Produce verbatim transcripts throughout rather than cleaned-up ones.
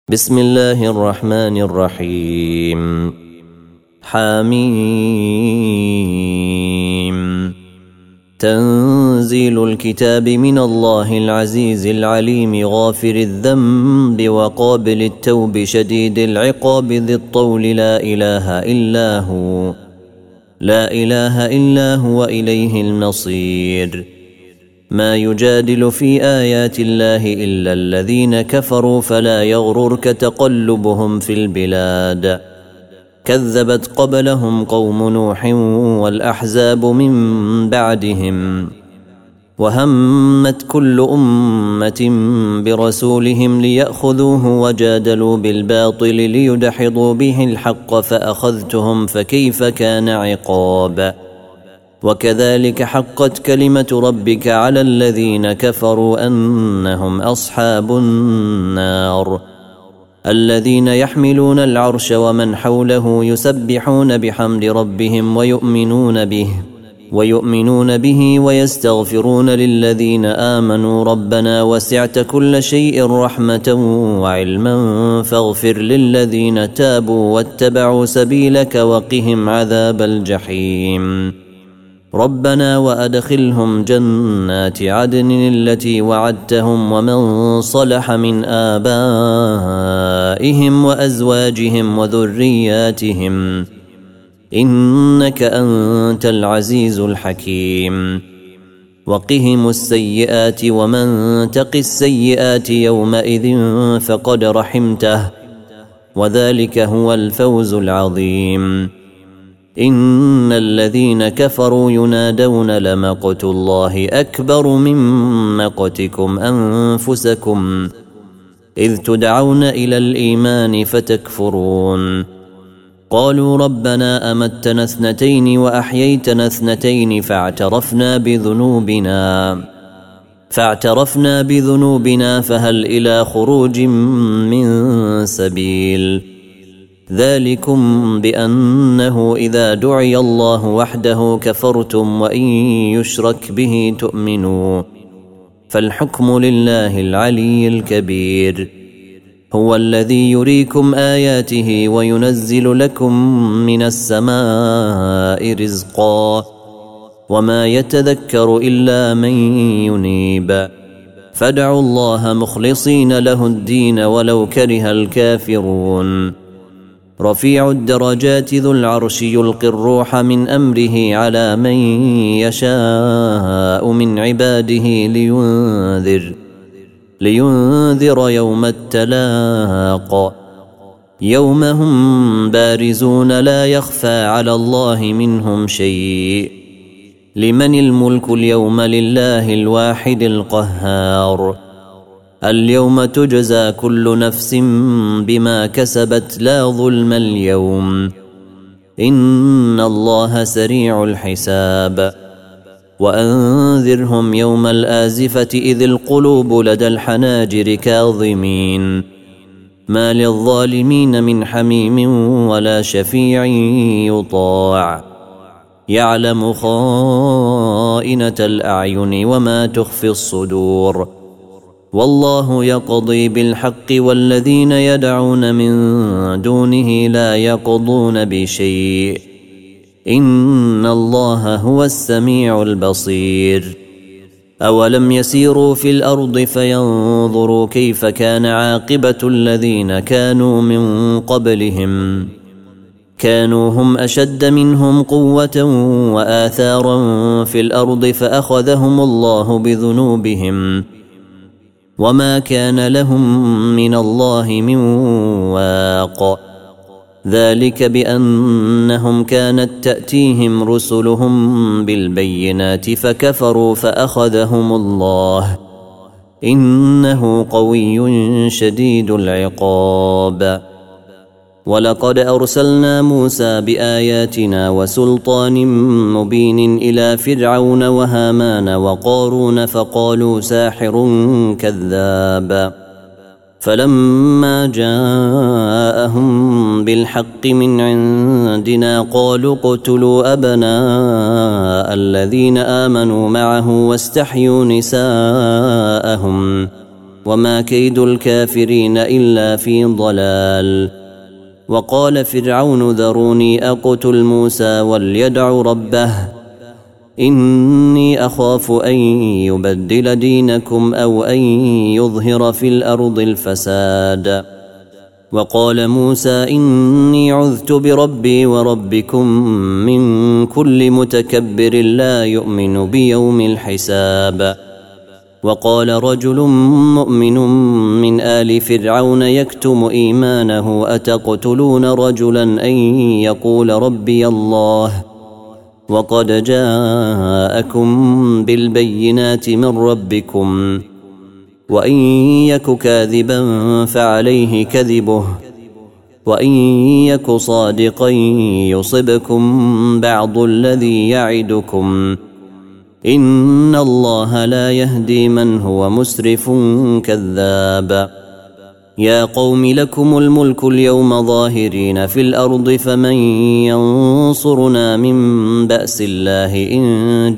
بسم الله الرحمن الرحيم. حميم. تنزيل الكتاب من الله العزيز العليم غافر الذنب وقابل التوب شديد العقاب ذي الطول لا إله إلا هو لا إله إلا هو إليه المصير. ما يجادل في آيات الله إلا الذين كفروا فلا يغررك تقلبهم في البلاد. كذبت قبلهم قوم نوح والأحزاب من بعدهم وهمت كل أمة برسولهم ليأخذوه وجادلوا بالباطل ليدحضوا به الحق فأخذتهم فكيف كان عقاب. وكذلك حقت كلمة ربك على الذين كفروا أنهم أصحاب النار الذين يحملون العرش ومن حوله يسبحون بحمد ربهم ويؤمنون به ويؤمنون به ويستغفرون للذين آمنوا ربنا وسعت كل شيء رحمة وعلما فاغفر للذين تابوا واتبعوا سبيلك وقهم عذاب الجحيم. ربنا وأدخلهم جنات عدن التي وعدتهم ومن صلح من آبائهم وأزواجهم وذرياتهم إنك أنت العزيز الحكيم. وقهم السيئات ومن تق السيئات يومئذ فقد رحمته وذلك هو الفوز العظيم. إن الذين كفروا ينادون لمقت الله أكبر من مقتكم أنفسكم إذ تدعون إلى الإيمان فتكفرون. قالوا ربنا أمتنا اثنتين وأحييتنا اثنتين فاعترفنا بذنوبنا فاعترفنا بذنوبنا فهل إلى خروج من سبيل. ذلكم بأنه إذا دعي الله وحده كفرتم وإن يشرك به تؤمنوا فالحكم لله العلي الكبير. هو الذي يريكم آياته وينزل لكم من السماء رزقا وما يتذكر إلا من ينيب. فادعوا الله مخلصين له الدين ولو كره الكافرون. رفيع الدرجات ذو العرش يلقي الروح من أمره على من يشاء من عباده لينذر لينذر يوم التلاق يوم هم بارزون لا يخفى على الله منهم شيء. لمن الملك اليوم لله الواحد القهار. اليوم تجزى كل نفس بما كسبت لا ظلم اليوم إن الله سريع الحساب. وأنذرهم يوم الآزفة إذ القلوب لدى الحناجر كاظمين ما للظالمين من حميم ولا شفيع يطاع. يعلم خائنة الأعين وما تخفي الصدور. والله يقضي بالحق والذين يدعون من دونه لا يقضون بشيء إن الله هو السميع البصير. أولم يسيروا في الأرض فينظروا كيف كان عاقبة الذين كانوا من قبلهم كانوا هم أشد منهم قوة وآثارا في الأرض فأخذهم الله بذنوبهم وما كان لهم من الله من واق. ذلك بأنهم كانت تأتيهم رسلهم بالبينات فكفروا فأخذهم الله إنه قوي شديد العقاب. ولقد أرسلنا موسى بآياتنا وسلطان مبين إلى فرعون وهامان وقارون فقالوا ساحر كذاب. فلما جاءهم بالحق من عندنا قالوا اقتلوا أبناء الذين آمنوا معه واستحيوا نساءهم وما كيد الكافرين إلا في ضلال. وقال فرعون ذروني أقتل موسى وليدع ربه إني أخاف أن يبدل دينكم أو أن يظهر في الأرض الفساد. وقال موسى إني عذت بربي وربكم من كل متكبر لا يؤمن بيوم الحساب. وقال رجل مؤمن من آل فرعون يكتم إيمانه أتقتلون رجلا أن يقول ربي الله وقد جاءكم بالبينات من ربكم وإن يك كاذبا فعليه كذبه وإن يك صادقا يصبكم بعض الذي يعدكم إن الله لا يهدي من هو مسرف كذاب. يا قوم لكم الملك اليوم ظاهرين في الأرض فمن ينصرنا من بأس الله إن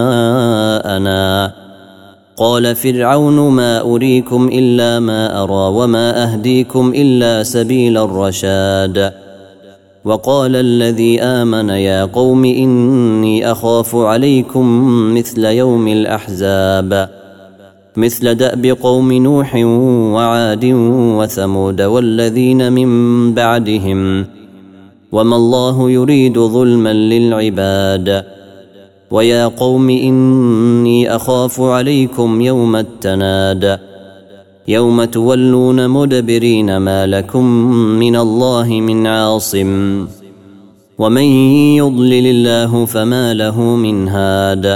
جاءنا. قال فرعون ما أريكم إلا ما أرى وما أهديكم إلا سبيل الرشاد. وقال الذي آمن يا قوم إني أخاف عليكم مثل يوم الأحزاب مثل دأب قوم نوح وعاد وثمود والذين من بعدهم وما الله يريد ظلما للعباد. ويا قوم إني أخاف عليكم يوم التناد يوم تولون مدبرين ما لكم من الله من عاصم ومن يضلل الله فما له من هاد.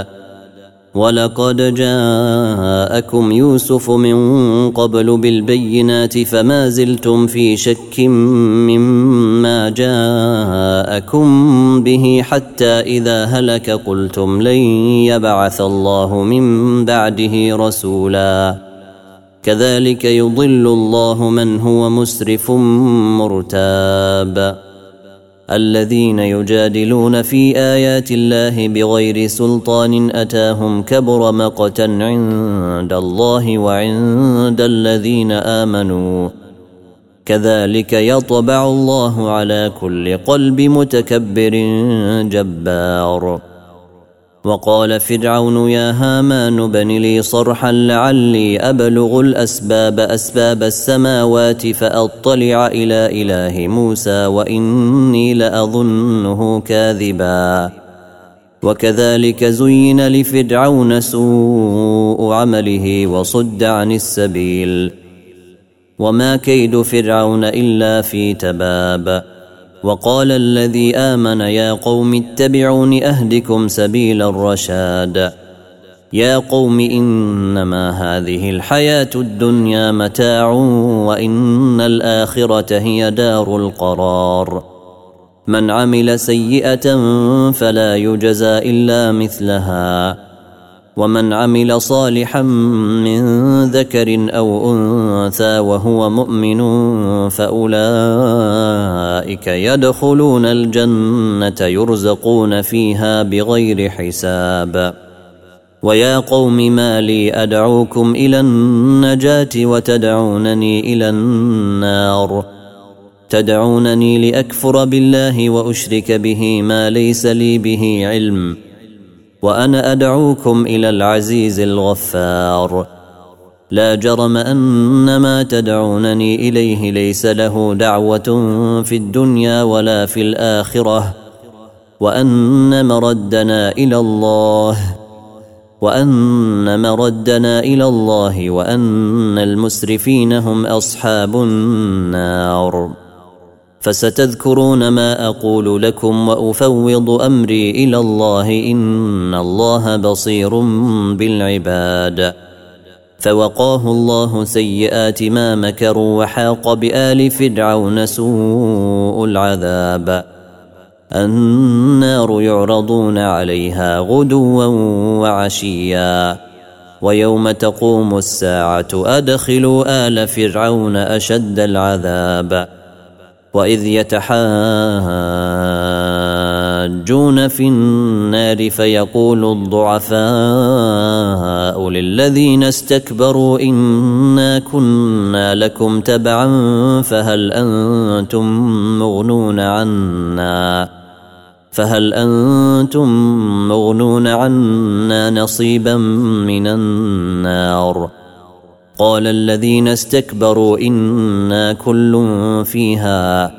ولقد جاءكم يوسف من قبل بالبينات فما زلتم في شك مما جاءكم به حتى إذا هلك قلتم لن يبعث الله من بعده رسولا كذلك يضل الله من هو مسرف مرتاب. الذين يجادلون في آيات الله بغير سلطان أتاهم كبر مقتا عند الله وعند الذين آمنوا كذلك يطبع الله على كل قلب متكبر جبار. وقال فرعون يا هامان ابن لي صرحا لعلي أبلغ الأسباب أسباب السماوات فأطلع إلى إله موسى وإني لأظنه كاذبا. وكذلك زين لفرعون سوء عمله وصد عن السبيل وما كيد فرعون إلا في تباب. وقال الذي آمن يا قوم اتبعون أهدكم سبيل الرشاد. يا قوم إنما هذه الحياة الدنيا متاع وإن الآخرة هي دار القرار. من عمل سيئة فلا يجزى إلا مثلها ومن عمل صالحا من ذكر أو أنثى وهو مؤمن فأولئك يدخلون الجنة يرزقون فيها بغير حساب. ويا قوم ما لي أدعوكم إلى النجاة وتدعونني إلى النار تدعونني لأكفر بالله وأشرك به ما ليس لي به علم وأنا أدعوكم إلى العزيز الغفار. لا جرم أن ما تدعونني إليه ليس له دعوة في الدنيا ولا في الآخرة وأن مردنا إلى الله وأن مردنا إلى الله وأن المسرفين هم أصحاب النار. فستذكرون ما أقول لكم وأفوض أمري إلى الله إن الله بصير بالعباد. فوقاه الله سيئات ما مكروا وحاق بآل فرعون سوء العذاب. النار يعرضون عليها غدوا وعشيا ويوم تقوم الساعة أدخلوا آل فرعون أشد العذاب. وإذ يتحاجون يتحاجون في النار فيقول الضعفاء للذين استكبروا إنا كنا لكم تبعا فهل أنتم مغنون عنا فهل أنتم مغنون عنا نصيبا من النار قال الذين استكبروا إنا كل فيها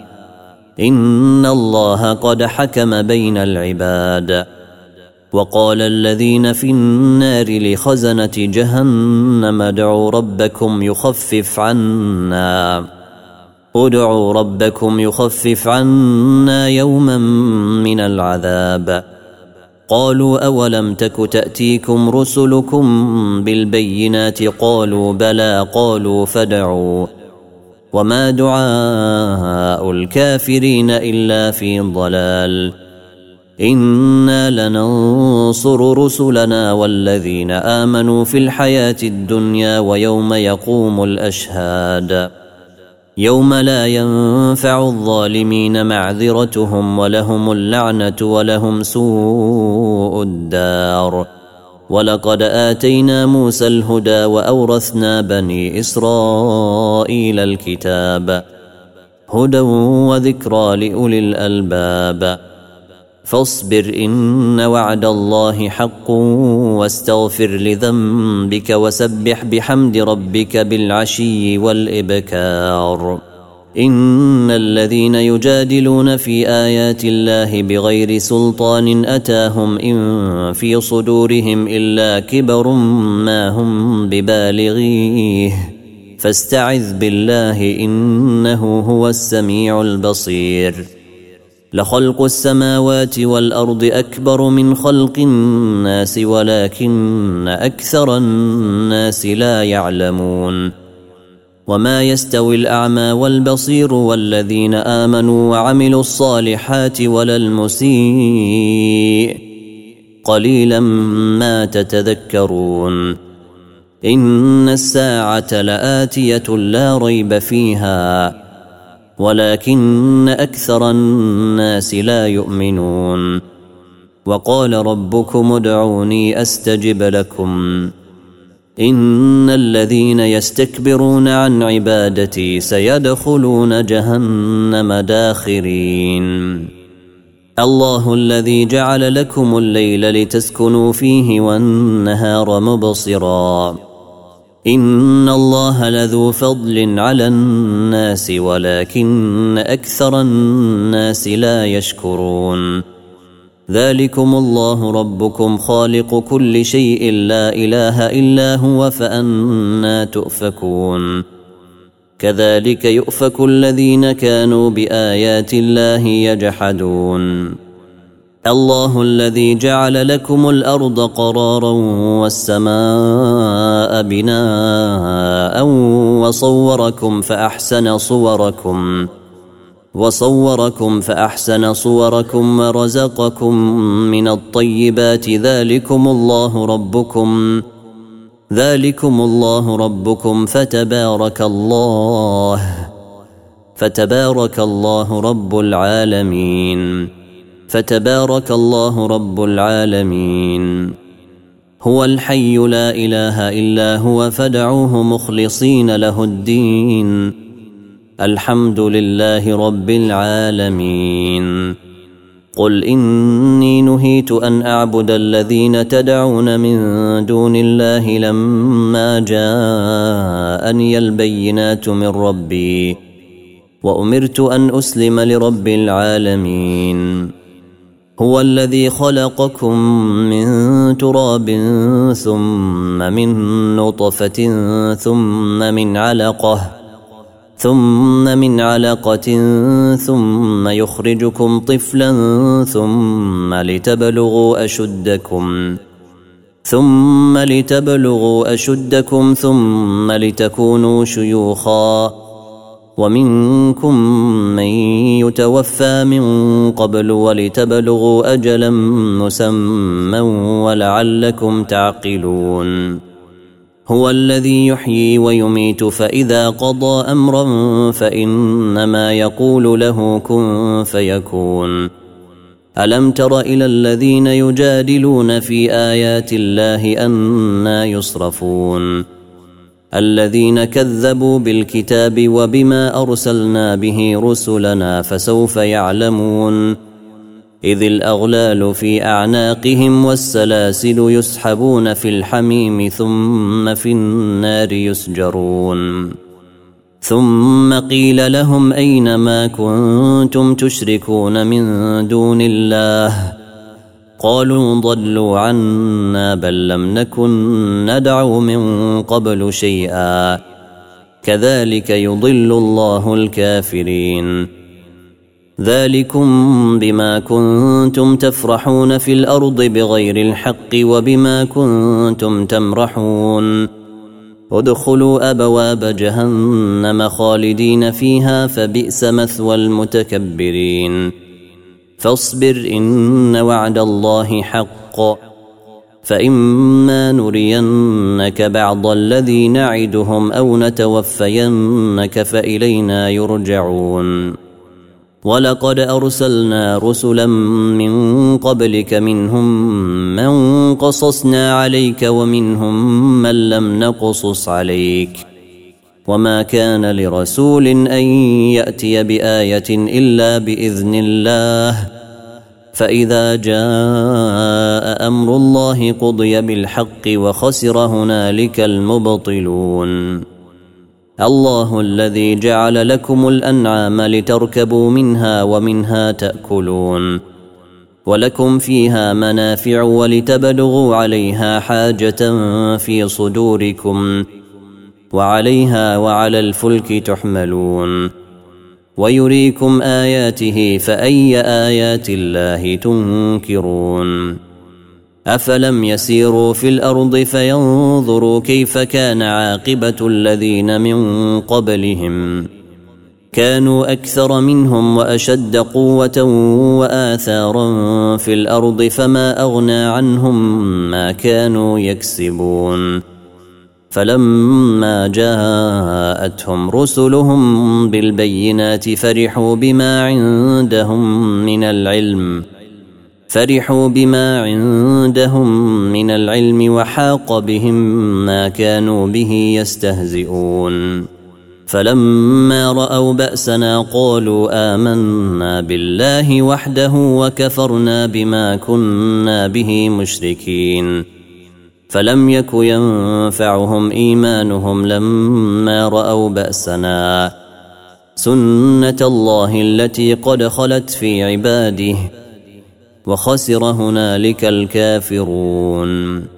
إن الله قد حكم بين العباد وقال الذين في النار لخزنة جهنم ادعوا ربكم يخفف عنا ادعوا ربكم يخفف عنا يوما من العذاب قالوا أولم تك تأتيكم رسلكم بالبينات قالوا بلى قالوا فادعوا وما دعاء الكافرين إلا في ضلال إنا لننصر رسلنا والذين آمنوا في الحياة الدنيا ويوم يقوم الأشهاد يوم لا ينفع الظالمين معذرتهم ولهم اللعنة ولهم سوء الدار ولقد آتينا موسى الهدى وأورثنا بني إسرائيل الكتاب هدى وذكرى لأولي الألباب فاصبر إن وعد الله حق واستغفر لذنبك وسبح بحمد ربك بالعشي والإبكار إن الذين يجادلون في آيات الله بغير سلطان أتاهم إن في صدورهم إلا كبر ما هم ببالغيه فاستعذ بالله إنه هو السميع البصير لخلق السماوات والأرض أكبر من خلق الناس ولكن أكثر الناس لا يعلمون وما يستوي الأعمى والبصير والذين آمنوا وعملوا الصالحات ولا المسيء قليلا ما تتذكرون إن الساعة لآتية لا ريب فيها ولكن أكثر الناس لا يؤمنون وقال ربكم ادعوني أستجب لكم إن الذين يستكبرون عن عبادتي سيدخلون جهنم داخرين الله الذي جعل لكم الليل لتسكنوا فيه والنهار مبصرا إن الله لذو فضل على الناس ولكن أكثر الناس لا يشكرون ذلكم الله ربكم خالق كل شيء لا إله إلا هو فأنى تؤفكون كذلك يؤفك الذين كانوا بآيات الله يجحدون الله الذي جعل لكم الأرض قرارا والسماء بناء وصوركم فأحسن صوركم وصوركم فأحسن صوركم ورزقكم من الطيبات ذلكم الله ربكم ذلكم الله ربكم فتبارك الله فتبارك الله رب العالمين فتبارك الله رب العالمين هو الحي لا إله إلا هو فادعوه مخلصين له الدين الحمد لله رب العالمين قل إني نهيت أن أعبد الذين تدعون من دون الله لما جاءني البينات من ربي وأمرت أن أسلم لرب العالمين هو الذي خلقكم من تراب ثم من نطفة ثم من علقة ثم من علقة ثم يخرجكم طفلا ثم لتبلغوا أشدكم ثم لتبلغوا أشدكم ثم لتكونوا شيوخا ومنكم من يتوفى من قبل ولتبلغوا أجلا مسمى ولعلكم تعقلون هو الذي يحيي ويميت فإذا قضى أمرا فإنما يقول له كن فيكون ألم تر إلى الذين يجادلون في آيات الله أنى يصرفون الذين كذبوا بالكتاب وبما أرسلنا به رسلنا فسوف يعلمون إذ الأغلال في أعناقهم والسلاسل يسحبون في الحميم ثم في النار يسجرون ثم قيل لهم أين ما كنتم تشركون من دون الله قالوا ضلوا عنا بل لم نكن ندعو من قبل شيئا كذلك يضل الله الكافرين ذلكم بما كنتم تفرحون في الأرض بغير الحق وبما كنتم تمرحون ادخلوا أبواب جهنم خالدين فيها فبئس مثوى المتكبرين فاصبر إن وعد الله حق فإما نرينك بعض الذي نعدهم أو نتوفينك فإلينا يرجعون ولقد أرسلنا رسلا من قبلك منهم من قصصنا عليك ومنهم من لم نقصص عليك وما كان لرسول أن يأتي بآية إلا بإذن الله فإذا جاء أمر الله قضي بالحق وخسر هنالك المبطلون الله الذي جعل لكم الأنعام لتركبوا منها ومنها تأكلون ولكم فيها منافع ولتبلغوا عليها حاجة في صدوركم وعليها وعلى الفلك تحملون ويريكم آياته فأي آيات الله تنكرون أفلم يسيروا في الأرض فينظروا كيف كان عاقبة الذين من قبلهم كانوا أكثر منهم وأشد قوة وآثارا في الأرض فما أغنى عنهم ما كانوا يكسبون فلما جاءتهم رسلهم بالبينات فرحوا بما عندهم من العلم فرحوا بما عندهم من العلم وحاق بهم ما كانوا به يستهزئون فلما رأوا بأسنا قالوا آمنا بالله وحده وكفرنا بما كنا به مشركين فلم يك ينفعهم إيمانهم لما رأوا بأسنا سنة الله التي قد خلت في عباده وخسر هنالك الكافرون